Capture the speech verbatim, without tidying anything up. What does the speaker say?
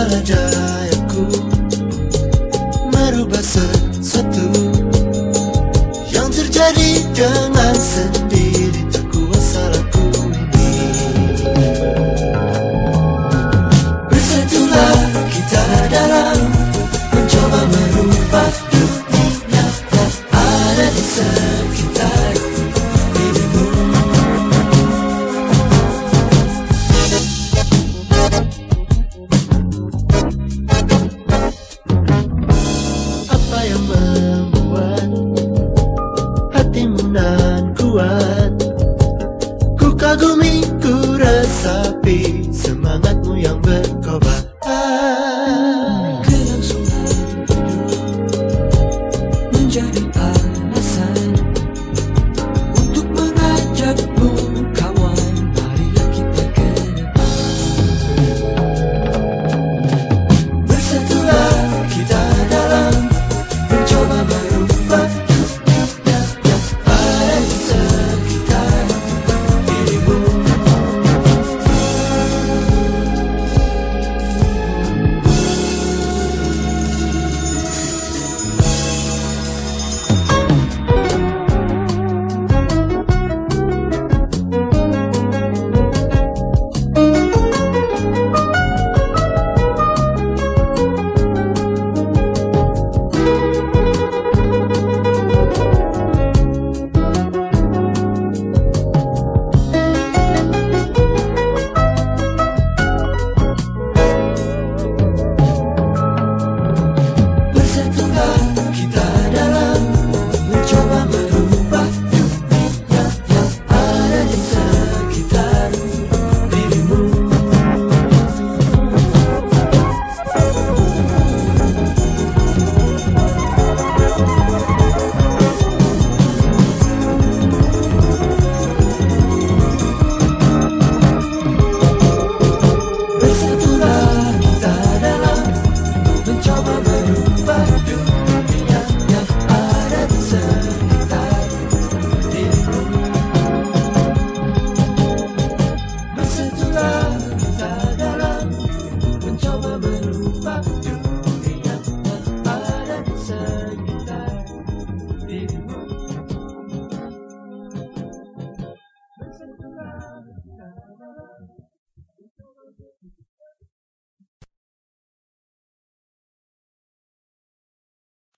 segala dayaku merubah sesuatu yang terjadi dengan sendiri. Tak kuasa laku ini. Bersatulah kita dalam mencoba merubah dunia yang ada di sekitar dirimu. Apa yang membuat hatimu nan kuat? Ku kagumi, ku resapi semangatmu yang berkobar. Kelangsungan hidup menjadi alasan untuk mengajakmu kawan, marilah kita ke depan. Bersatulah kita dalam mencoba merubah dunia yang ada di sekitar dirimu. Bersatulah kita dalam mencoba merubah dunia yang ada di sekitar dirimu. Bersatulah kita dalam mencoba merubah dunia yang ada di sekitar dirimu. Bersatulah kita dalam mencoba merubah dunia yang ada di sekitar dirimu. Bersatulah